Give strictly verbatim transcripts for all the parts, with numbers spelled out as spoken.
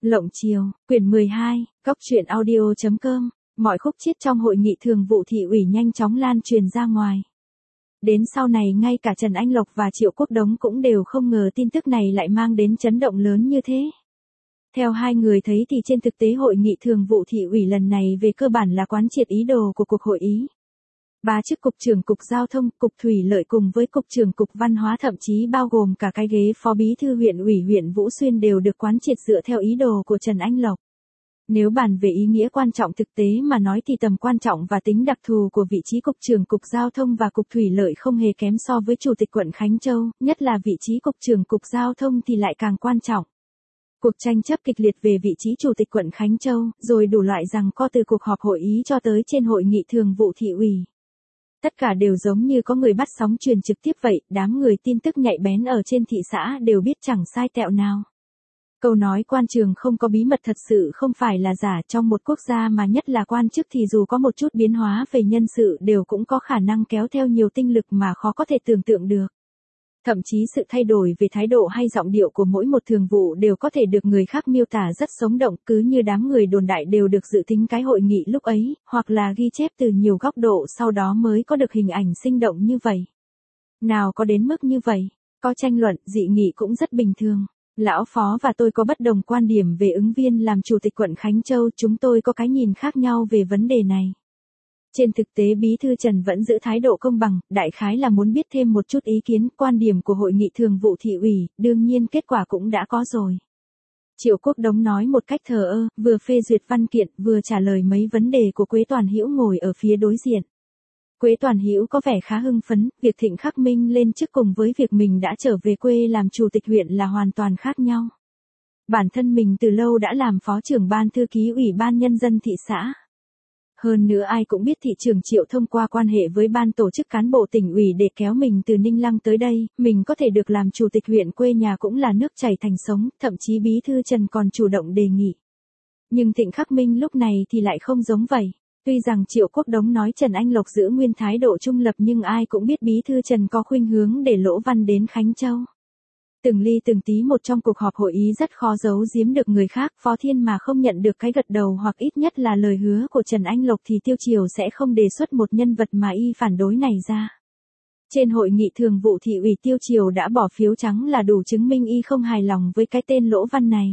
Lộng Chiều, quyển mười hai, góc truyện audio chấm com, mọi khúc chiết trong hội nghị thường vụ thị ủy nhanh chóng lan truyền ra ngoài. Đến sau này ngay cả Trần Anh Lộc và Triệu Quốc Đống cũng đều không ngờ tin tức này lại mang đến chấn động lớn như thế. Theo hai người thấy thì trên thực tế hội nghị thường vụ thị ủy lần này về cơ bản là quán triệt ý đồ của cuộc hội ý. Ba chức cục trưởng cục giao thông, cục thủy lợi cùng với cục trưởng cục văn hóa thậm chí bao gồm cả cái ghế phó bí thư huyện ủy huyện Vũ Xuyên đều được quán triệt dựa theo ý đồ của Trần Anh Lộc. Nếu bàn về ý nghĩa quan trọng thực tế mà nói thì tầm quan trọng và tính đặc thù của vị trí cục trưởng cục giao thông và cục thủy lợi không hề kém so với chủ tịch quận Khánh Châu, nhất là vị trí cục trưởng cục giao thông thì lại càng quan trọng. Cuộc tranh chấp kịch liệt về vị trí chủ tịch quận Khánh Châu, rồi đủ loại giằng co từ cuộc họp hội ý cho tới trên hội nghị thường vụ thị ủy. Tất cả đều giống như có người bắt sóng truyền trực tiếp vậy, đám người tin tức nhạy bén ở trên thị xã đều biết chẳng sai tẹo nào. Câu nói quan trường không có bí mật thật sự không phải là giả, trong một quốc gia mà nhất là quan chức thì dù có một chút biến hóa về nhân sự đều cũng có khả năng kéo theo nhiều tinh lực mà khó có thể tưởng tượng được. Thậm chí sự thay đổi về thái độ hay giọng điệu của mỗi một thường vụ đều có thể được người khác miêu tả rất sống động, cứ như đám người đồn đại đều được dự tính cái hội nghị lúc ấy, hoặc là ghi chép từ nhiều góc độ sau đó mới có được hình ảnh sinh động như vậy. Nào có đến mức như vậy, có tranh luận, dị nghị cũng rất bình thường. Lão Phó và tôi có bất đồng quan điểm về ứng viên làm chủ tịch quận Khánh Châu, chúng tôi có cái nhìn khác nhau về vấn đề này. Trên thực tế Bí thư Trần vẫn giữ thái độ công bằng, đại khái là muốn biết thêm một chút ý kiến, quan điểm của hội nghị thường vụ thị ủy, đương nhiên kết quả cũng đã có rồi. Triệu Quốc Đống nói một cách thờ ơ, vừa phê duyệt văn kiện, vừa trả lời mấy vấn đề của Quế Toàn Hữu ngồi ở phía đối diện. Quế Toàn Hữu có vẻ khá hưng phấn, việc Thịnh Khắc Minh lên chức cùng với việc mình đã trở về quê làm chủ tịch huyện là hoàn toàn khác nhau. Bản thân mình từ lâu đã làm phó trưởng ban thư ký ủy ban nhân dân thị xã. Hơn nữa ai cũng biết thị trưởng Triệu thông qua quan hệ với ban tổ chức cán bộ tỉnh ủy để kéo mình từ Ninh Lăng tới đây, mình có thể được làm chủ tịch huyện quê nhà cũng là nước chảy thành sông, thậm chí Bí thư Trần còn chủ động đề nghị. Nhưng Thịnh Khắc Minh lúc này thì lại không giống vậy. Tuy rằng Triệu Quốc Đống nói Trần Anh Lộc giữ nguyên thái độ trung lập nhưng ai cũng biết Bí thư Trần có khuynh hướng để Lỗ Văn đến Khánh Châu. Từng ly từng tí một trong cuộc họp hội ý rất khó giấu giếm được người khác, Phó Thiên mà không nhận được cái gật đầu hoặc ít nhất là lời hứa của Trần Anh Lộc thì Tiêu Chiều sẽ không đề xuất một nhân vật mà y phản đối này ra. Trên hội nghị thường vụ thị ủy Tiêu Chiều đã bỏ phiếu trắng là đủ chứng minh y không hài lòng với cái tên Lỗ Văn này.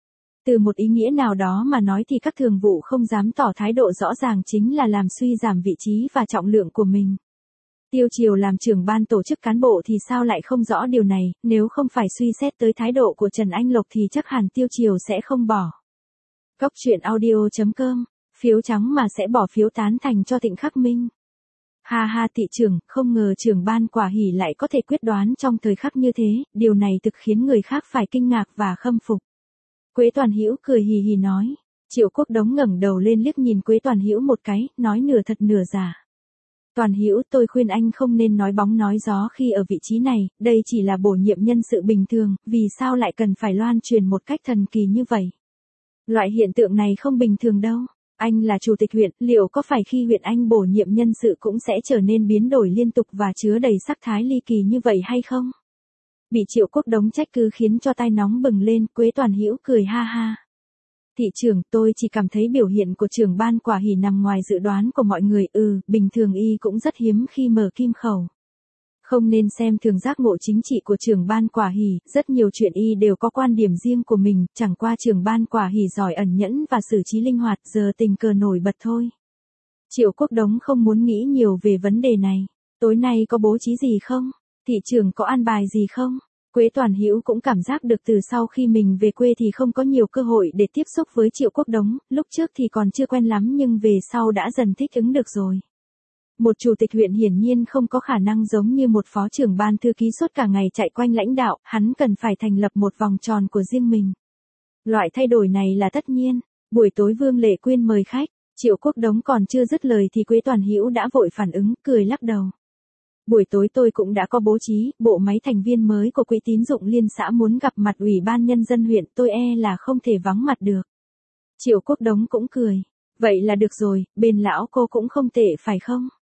Từ một ý nghĩa nào đó mà nói thì các thường vụ không dám tỏ thái độ rõ ràng chính là làm suy giảm vị trí và trọng lượng của mình. Tiêu Chiều làm trưởng ban tổ chức cán bộ thì sao lại không rõ điều này, nếu không phải suy xét tới thái độ của Trần Anh Lộc thì chắc hẳn Tiêu Chiều sẽ không bỏ. Góc truyện audio chấm com, phiếu trắng mà sẽ bỏ phiếu tán thành cho Thịnh Khắc Minh. Ha ha thị trưởng, không ngờ trưởng ban Quả Hỷ lại có thể quyết đoán trong thời khắc như thế, điều này thực khiến người khác phải kinh ngạc và khâm phục. Quế Toàn Hữu cười hì hì nói. Triệu Quốc Đống ngẩng đầu lên liếc nhìn Quế Toàn Hữu một cái, nói nửa thật nửa giả. Toàn Hữu, tôi khuyên anh không nên nói bóng nói gió khi ở vị trí này, đây chỉ là bổ nhiệm nhân sự bình thường, vì sao lại cần phải loan truyền một cách thần kỳ như vậy? Loại hiện tượng này không bình thường đâu. Anh là chủ tịch huyện, liệu có phải khi huyện anh bổ nhiệm nhân sự cũng sẽ trở nên biến đổi liên tục và chứa đầy sắc thái ly kỳ như vậy hay không? Bị Triệu Quốc Đống trách cứ khiến cho tai nóng bừng lên, Quế Toàn Hữu cười ha ha. Thị trưởng, tôi chỉ cảm thấy biểu hiện của trưởng ban Quả Hỷ nằm ngoài dự đoán của mọi người, ừ, bình thường y cũng rất hiếm khi mở kim khẩu. Không nên xem thường giác ngộ chính trị của trưởng ban Quả Hỷ, rất nhiều chuyện y đều có quan điểm riêng của mình, chẳng qua trưởng ban Quả Hỷ giỏi ẩn nhẫn và xử trí linh hoạt, giờ tình cờ nổi bật thôi. Triệu Quốc Đống không muốn nghĩ nhiều về vấn đề này. Tối nay có bố trí gì không? Thị trưởng có an bài gì không? Quế Toàn Hữu cũng cảm giác được từ sau khi mình về quê thì không có nhiều cơ hội để tiếp xúc với Triệu Quốc Đống, lúc trước thì còn chưa quen lắm nhưng về sau đã dần thích ứng được rồi. Một chủ tịch huyện hiển nhiên không có khả năng giống như một phó trưởng ban thư ký suốt cả ngày chạy quanh lãnh đạo, hắn cần phải thành lập một vòng tròn của riêng mình. Loại thay đổi này là tất nhiên. Buổi tối Vương Lệ Quyên mời khách, Triệu Quốc Đống còn chưa dứt lời thì Quế Toàn Hữu đã vội phản ứng, cười lắc đầu. Buổi tối tôi cũng đã có bố trí, bộ máy thành viên mới của quỹ tín dụng liên xã muốn gặp mặt ủy ban nhân dân huyện, tôi e là không thể vắng mặt được. Triệu Quốc Đống cũng cười. Vậy là được rồi, bên lão cô cũng không tệ phải không?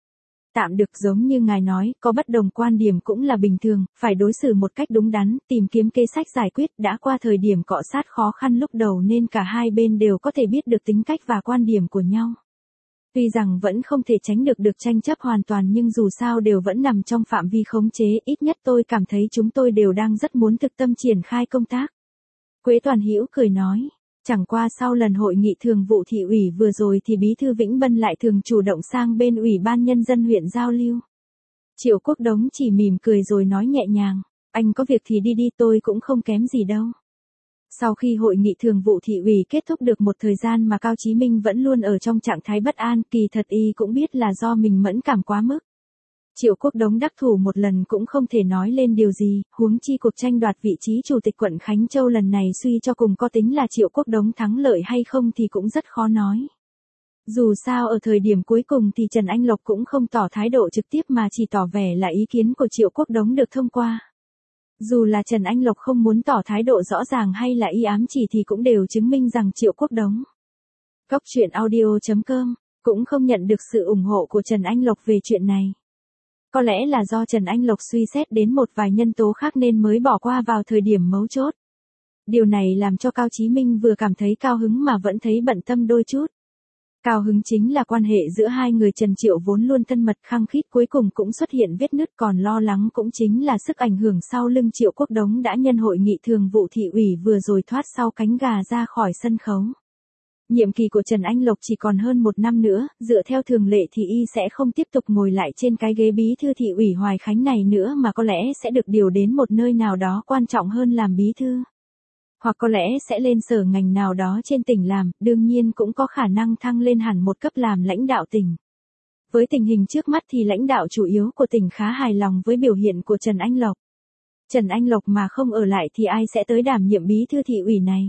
Tạm được, giống như ngài nói, có bất đồng quan điểm cũng là bình thường, phải đối xử một cách đúng đắn, tìm kiếm kế sách giải quyết, đã qua thời điểm cọ sát khó khăn lúc đầu nên cả hai bên đều có thể biết được tính cách và quan điểm của nhau. Tuy rằng vẫn không thể tránh được được tranh chấp hoàn toàn nhưng dù sao đều vẫn nằm trong phạm vi khống chế, ít nhất tôi cảm thấy chúng tôi đều đang rất muốn thực tâm triển khai công tác. Quế Toàn Hữu cười nói. Chẳng qua sau lần hội nghị thường vụ thị ủy vừa rồi thì bí thư Vĩnh Bân lại thường chủ động sang bên ủy ban nhân dân huyện giao lưu. Triệu Quốc Đống chỉ mỉm cười rồi nói nhẹ nhàng, anh có việc thì đi đi, tôi cũng không kém gì đâu. Sau khi hội nghị thường vụ thị ủy kết thúc được một thời gian mà Cao Chí Minh vẫn luôn ở trong trạng thái bất an, kỳ thật y cũng biết là do mình mẫn cảm quá mức. Triệu Quốc Đống đắc thủ một lần cũng không thể nói lên điều gì, huống chi cuộc tranh đoạt vị trí chủ tịch quận Khánh Châu lần này suy cho cùng có tính là Triệu Quốc Đống thắng lợi hay không thì cũng rất khó nói. Dù sao ở thời điểm cuối cùng thì Trần Anh Lộc cũng không tỏ thái độ trực tiếp mà chỉ tỏ vẻ là ý kiến của Triệu Quốc Đống được thông qua. Dù là Trần Anh Lộc không muốn tỏ thái độ rõ ràng hay là y ám chỉ thì cũng đều chứng minh rằng Triệu Quốc Đống, Cóc Truyện Audio chấm com, cũng không nhận được sự ủng hộ của Trần Anh Lộc về chuyện này. Có lẽ là do Trần Anh Lộc suy xét đến một vài nhân tố khác nên mới bỏ qua vào thời điểm mấu chốt. Điều này làm cho Cao Chí Minh vừa cảm thấy cao hứng mà vẫn thấy bận tâm đôi chút. Cao hứng chính là quan hệ giữa hai người Trần Triệu vốn luôn thân mật khăng khít cuối cùng cũng xuất hiện vết nứt, còn lo lắng cũng chính là sức ảnh hưởng sau lưng Triệu Quốc Đống đã nhân hội nghị thường vụ thị ủy vừa rồi thoát sau cánh gà ra khỏi sân khấu. Nhiệm kỳ của Trần Anh Lộc chỉ còn hơn một năm nữa, dựa theo thường lệ thì y sẽ không tiếp tục ngồi lại trên cái ghế bí thư thị ủy Hoài Khánh này nữa mà có lẽ sẽ được điều đến một nơi nào đó quan trọng hơn làm bí thư. Hoặc có lẽ sẽ lên sở ngành nào đó trên tỉnh làm, đương nhiên cũng có khả năng thăng lên hẳn một cấp làm lãnh đạo tỉnh. Với tình hình trước mắt thì lãnh đạo chủ yếu của tỉnh khá hài lòng với biểu hiện của Trần Anh Lộc. Trần Anh Lộc mà không ở lại thì ai sẽ tới đảm nhiệm bí thư thị ủy này?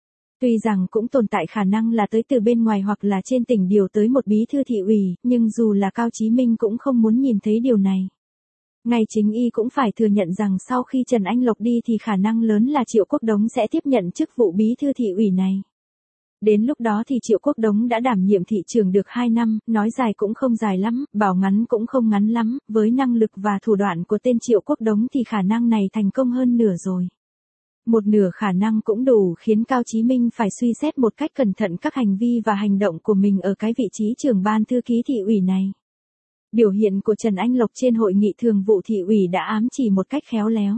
Tuy rằng cũng tồn tại khả năng là tới từ bên ngoài hoặc là trên tỉnh điều tới một bí thư thị ủy, nhưng dù là Cao Chí Minh cũng không muốn nhìn thấy điều này. Ngay chính y cũng phải thừa nhận rằng sau khi Trần Anh Lộc đi thì khả năng lớn là Triệu Quốc Đống sẽ tiếp nhận chức vụ bí thư thị ủy này. Đến lúc đó thì Triệu Quốc Đống đã đảm nhiệm thị trường được hai năm, nói dài cũng không dài lắm, bảo ngắn cũng không ngắn lắm, với năng lực và thủ đoạn của tên Triệu Quốc Đống thì khả năng này thành công hơn nửa rồi. Một nửa khả năng cũng đủ khiến Cao Chí Minh phải suy xét một cách cẩn thận các hành vi và hành động của mình ở cái vị trí trưởng ban thư ký thị ủy này. Biểu hiện của Trần Anh Lộc trên hội nghị thường vụ thị ủy đã ám chỉ một cách khéo léo.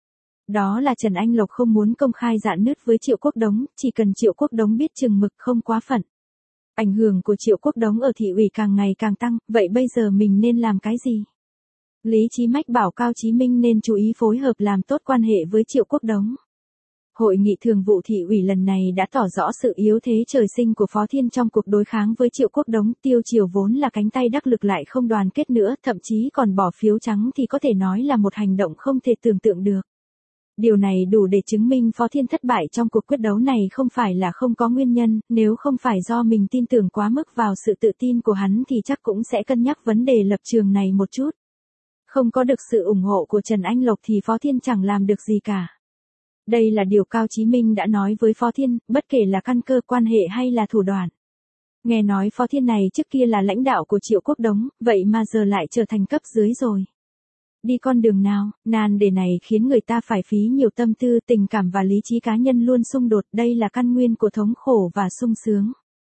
Đó là Trần Anh Lộc không muốn công khai rạn nứt với Triệu Quốc Đống, chỉ cần Triệu Quốc Đống biết chừng mực không quá phận. Ảnh hưởng của Triệu Quốc Đống ở thị ủy càng ngày càng tăng, vậy bây giờ mình nên làm cái gì? Lý Chí Mách bảo Cao Chí Minh nên chú ý phối hợp làm tốt quan hệ với Triệu Quốc Đống. Hội nghị thường vụ thị ủy lần này đã tỏ rõ sự yếu thế trời sinh của Phó Thiên trong cuộc đối kháng với Triệu Quốc Đống, Tiêu Triều vốn là cánh tay đắc lực lại không đoàn kết nữa, thậm chí còn bỏ phiếu trắng thì có thể nói là một hành động không thể tưởng tượng được. Điều này đủ để chứng minh Phó Thiên thất bại trong cuộc quyết đấu này không phải là không có nguyên nhân, nếu không phải do mình tin tưởng quá mức vào sự tự tin của hắn thì chắc cũng sẽ cân nhắc vấn đề lập trường này một chút. Không có được sự ủng hộ của Trần Anh Lộc thì Phó Thiên chẳng làm được gì cả. Đây là điều Cao Chí Minh đã nói với Phó Thiên, bất kể là căn cơ quan hệ hay là thủ đoạn. Nghe nói Phó Thiên này trước kia là lãnh đạo của Triệu Quốc Đống, vậy mà giờ lại trở thành cấp dưới rồi. Đi con đường nào, nan đề này khiến người ta phải phí nhiều tâm tư, tình cảm và lý trí cá nhân luôn xung đột, đây là căn nguyên của thống khổ và sung sướng.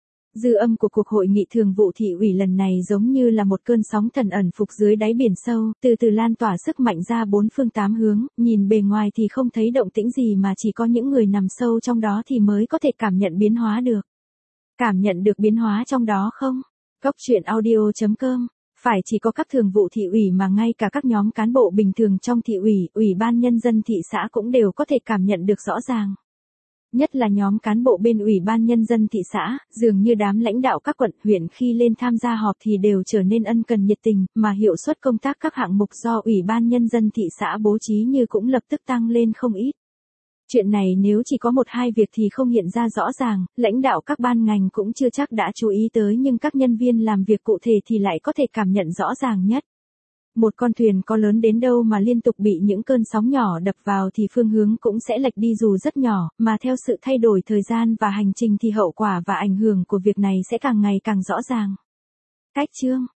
Dư âm của cuộc hội nghị thường vụ thị ủy lần này giống như là một cơn sóng thần ẩn phục dưới đáy biển sâu, từ từ lan tỏa sức mạnh ra bốn phương tám hướng, nhìn bề ngoài thì không thấy động tĩnh gì mà chỉ có những người nằm sâu trong đó thì mới có thể cảm nhận biến hóa được. Cảm nhận được biến hóa trong đó không? Cóc Truyện Audio chấm com. Phải chỉ có các thường vụ thị ủy mà ngay cả các nhóm cán bộ bình thường trong thị ủy, ủy ban nhân dân thị xã cũng đều có thể cảm nhận được rõ ràng. Nhất là nhóm cán bộ bên ủy ban nhân dân thị xã, dường như đám lãnh đạo các quận, huyện khi lên tham gia họp thì đều trở nên ân cần nhiệt tình, mà hiệu suất công tác các hạng mục do ủy ban nhân dân thị xã bố trí như cũng lập tức tăng lên không ít. Chuyện này nếu chỉ có một hai việc thì không hiện ra rõ ràng, lãnh đạo các ban ngành cũng chưa chắc đã chú ý tới nhưng các nhân viên làm việc cụ thể thì lại có thể cảm nhận rõ ràng nhất. Một con thuyền có lớn đến đâu mà liên tục bị những cơn sóng nhỏ đập vào thì phương hướng cũng sẽ lệch đi dù rất nhỏ, mà theo sự thay đổi thời gian và hành trình thì hậu quả và ảnh hưởng của việc này sẽ càng ngày càng rõ ràng. Cách chương